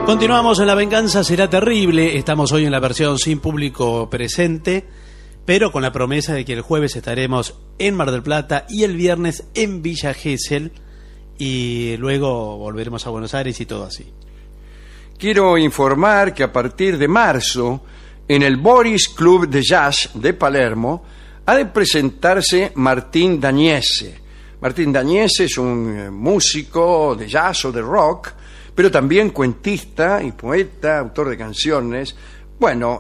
Continuamos en La Venganza Será Terrible. Estamos hoy en la versión sin público presente, pero con la promesa de que el jueves estaremos en Mar del Plata y el viernes en Villa Gesell, y luego volveremos a Buenos Aires y todo así. Quiero informar que a partir de marzo, en el Boris Club de Jazz de Palermo, ha de presentarse Martín Dagnese. Martín Dagnese es un músico de jazz o de rock, pero también cuentista y poeta, autor de canciones. Bueno,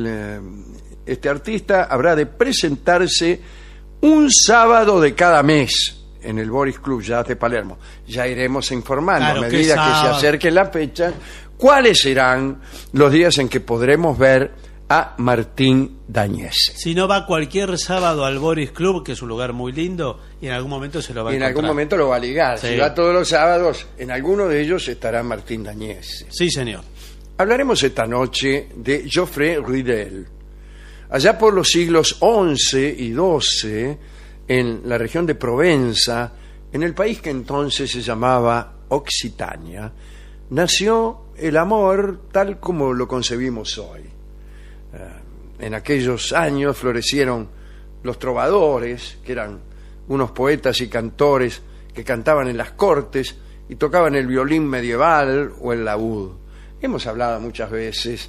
este artista habrá de presentarse un sábado de cada mes en el Boris Club Jazz de Palermo. Ya iremos informando, claro, a medida que se acerque la fecha, cuáles serán los días en que podremos ver a Martín Dagnese. Si no, va cualquier sábado al Boris Club, que es un lugar muy lindo, y en algún momento se lo va a encontrar. En algún momento lo va a ligar. Sí. Si va todos los sábados, en alguno de ellos estará Martín Dagnese. Sí, señor. Hablaremos esta noche de Geoffrey Ridel. Allá por los siglos XI y XII, en la región de Provenza, en el país que entonces se llamaba Occitania, nació el amor tal como lo concebimos hoy. En aquellos años florecieron los trovadores, que eran unos poetas y cantores que cantaban en las cortes y tocaban el violín medieval o el laúd. Hemos hablado muchas veces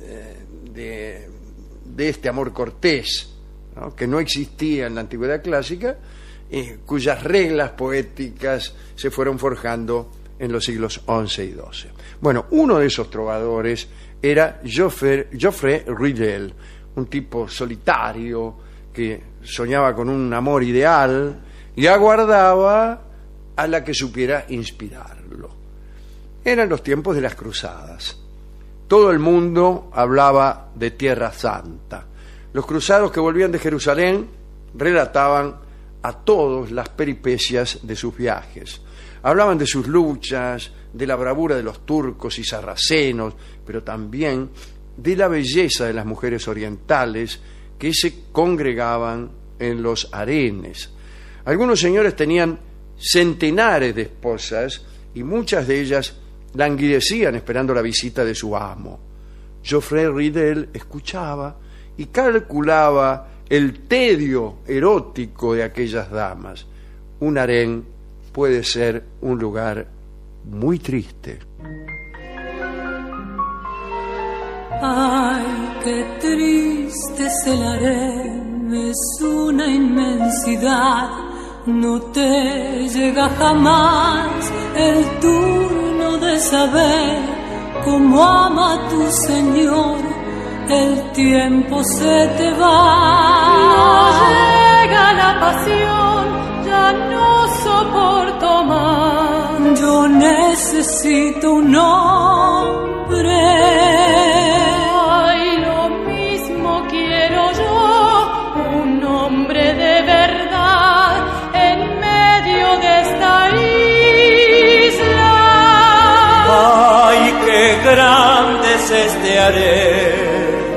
de este amor cortés, ¿no?, que no existía en la antigüedad clásica, cuyas reglas poéticas se fueron forjando en los siglos XI y XII. Bueno, uno de esos trovadores era Geoffrey Ridel, un tipo solitario que soñaba con un amor ideal y aguardaba a la que supiera inspirarlo. Eran los tiempos de las cruzadas. Todo el mundo hablaba de Tierra Santa. Los cruzados que volvían de Jerusalén relataban a todos las peripecias de sus viajes. Hablaban de sus luchas, de la bravura de los turcos y sarracenos, pero también de la belleza de las mujeres orientales que se congregaban en los harenes. Algunos señores tenían centenares de esposas y muchas de ellas languidecían esperando la visita de su amo. Geoffrey Ridel escuchaba y calculaba el tedio erótico de aquellas damas. Un harén puede ser un lugar muy triste. Ay, qué triste es el harén, es una inmensidad. No te llega jamás el turno de saber cómo ama tu Señor. El tiempo se te va. No llega la pasión, ya no soporto más. Yo necesito un hombre. Ay, lo mismo quiero yo, un hombre de verdad en medio de esta isla. Ay, qué grande es este harén.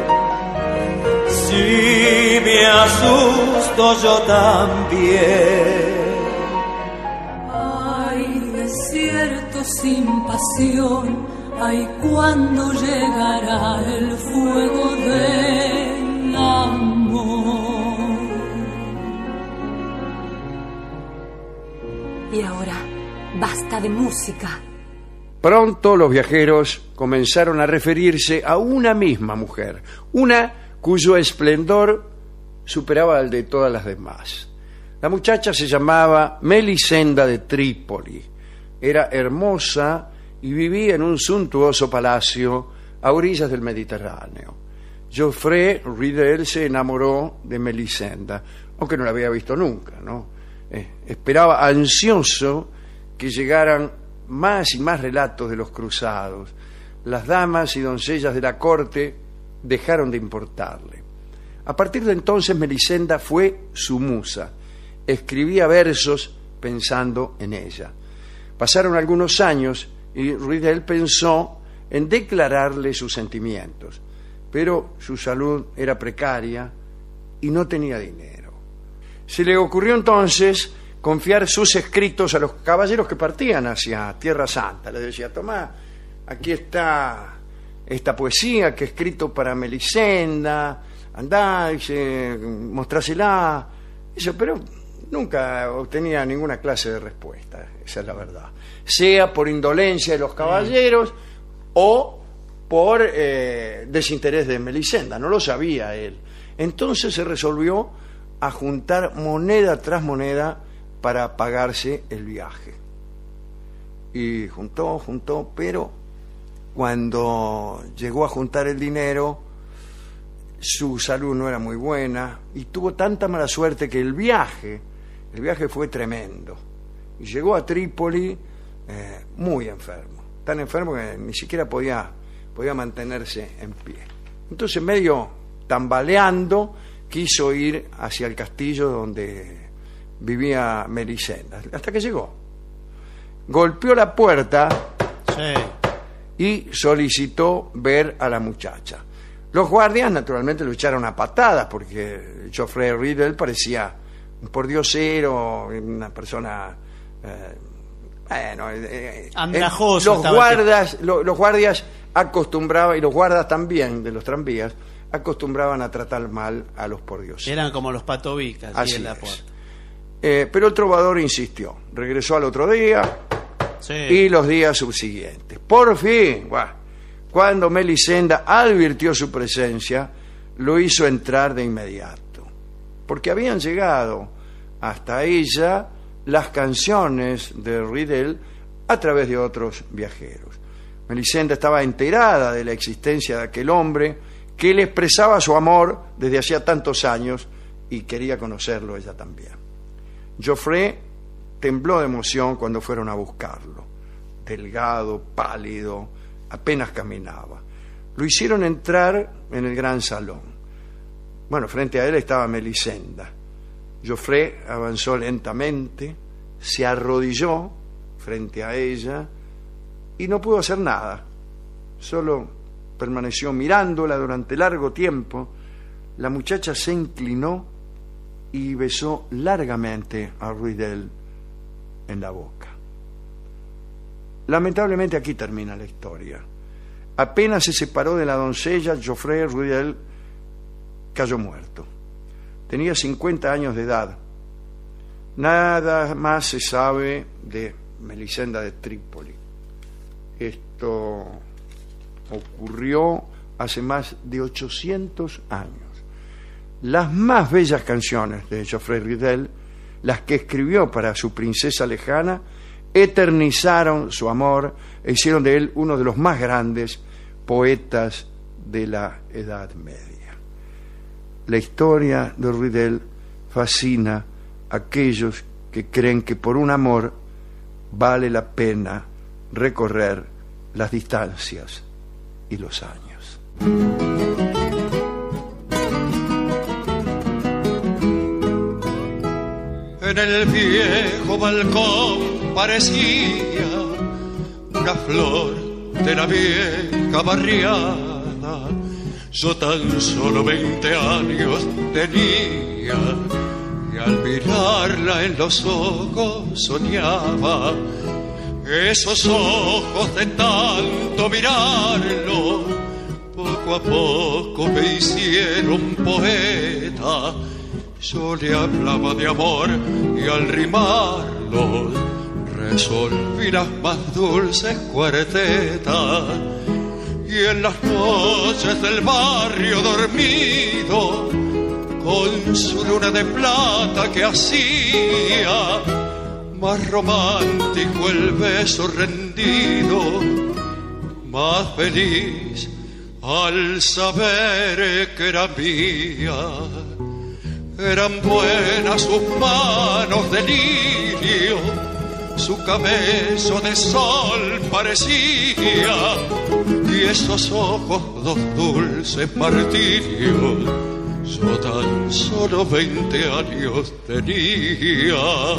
Si me asusto yo también. Ay, desierto sin pasión. Ay, ¿cuándo llegará el fuego del amor? Y ahora, basta de música. Pronto los viajeros comenzaron a referirse a una misma mujer, una cuyo esplendor superaba al de todas las demás. La muchacha se llamaba Melisenda de Trípoli. Era hermosa y vivía en un suntuoso palacio a orillas del Mediterráneo. Geoffrey Ridel se enamoró de Melisenda, aunque no la había visto nunca, ¿no? Esperaba ansioso que llegaran más y más relatos de los cruzados. Las damas y doncellas de la corte dejaron de importarle. A partir de entonces Melisenda fue su musa. Escribía versos pensando en ella. Pasaron algunos años y Ridel pensó en declararle sus sentimientos, pero su salud era precaria y no tenía dinero. Se le ocurrió entonces confiar sus escritos a los caballeros que partían hacia Tierra Santa. Les decía: tomá, aquí está esta poesía que he escrito para Melisenda, andá, dice, mostrásela. Eso, pero nunca obtenía ninguna clase de respuesta, esa es la verdad. Sea por indolencia de los caballeros o por desinterés de Melisenda, no lo sabía él. Entonces se resolvió a juntar moneda tras moneda para pagarse el viaje. Y juntó, pero cuando llegó a juntar el dinero, su salud no era muy buena y tuvo tanta mala suerte que el viaje fue tremendo. Y llegó a Trípoli muy enfermo, tan enfermo que ni siquiera podía mantenerse en pie. Entonces, medio tambaleando, quiso ir hacia el castillo donde vivía Melisenda, hasta que llegó. Golpeó la puerta y solicitó ver a la muchacha. Los guardias naturalmente lo echaron a patadas porque Geoffrey Riddle parecía un pordiosero, una persona andrajoso. Los guardias acostumbraban, y los guardas también de los tranvías, acostumbraban a tratar mal a los pordioseros. Eran como los patobicas. Así en la puerta. Pero el trovador insistió, regresó al otro día y los días subsiguientes. Por fin, cuando Melisenda advirtió su presencia, lo hizo entrar de inmediato, porque habían llegado hasta ella las canciones de Riddle a través de otros viajeros. Melisenda estaba enterada de la existencia de aquel hombre que le expresaba su amor desde hacía tantos años y quería conocerlo ella también. Geoffrey tembló de emoción cuando fueron a buscarlo. Delgado, pálido, apenas caminaba. Lo hicieron entrar en el gran salón. Bueno, frente a él estaba Melisenda. Geoffrey avanzó lentamente, se arrodilló frente a ella y no pudo hacer nada. Solo permaneció mirándola durante largo tiempo. La muchacha se inclinó y besó largamente a Riddle en la boca. Lamentablemente aquí termina la historia. Apenas se separó de la doncella, Geoffrey Riddle cayó muerto. Tenía 50 años de edad. Nada más se sabe de Melisenda de Trípoli. Esto ocurrió hace más de 800 años. Las más bellas canciones de Geoffrey Riddle, las que escribió para su princesa lejana, eternizaron su amor e hicieron de él uno de los más grandes poetas de la Edad Media. La historia de Riddle fascina a aquellos que creen que por un amor vale la pena recorrer las distancias y los años. En el viejo balcón parecía una flor de la vieja barriada. Yo tan solo 20 años tenía y al mirarla en los ojos soñaba. Esos ojos de tanto mirarlo, poco a poco me hicieron poeta. Yo le hablaba de amor y al rimarlo resolví las más dulces cuartetas. Y en las noches del barrio dormido, con su luna de plata que hacía más romántico el beso rendido, más feliz al saber que era mía. Eran buenas sus manos de lirio, su cabello de sol parecía, y esos ojos dos dulces martirios. Yo tan solo 20 años tenía.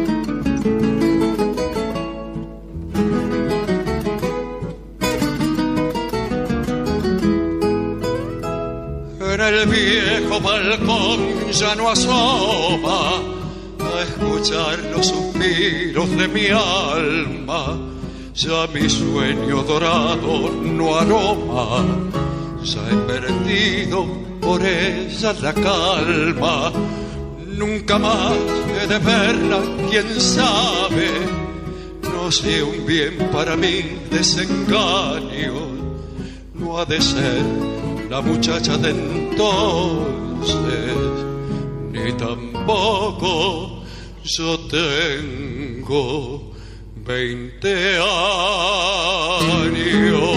En el viejo balcón ya no asoma a escuchar los suspiros de mi alma. ya mi sueño dorado no aroma, ya he perdido por ella la calma. Nunca más he de verla, quién sabe, no sé un bien para mí desengaño. No ha de ser la muchacha de entonces, ni tampoco yo tengo 20 años.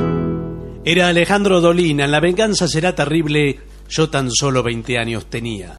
Era Alejandro Dolina, en La venganza será terrible, yo tan solo 20 años tenía.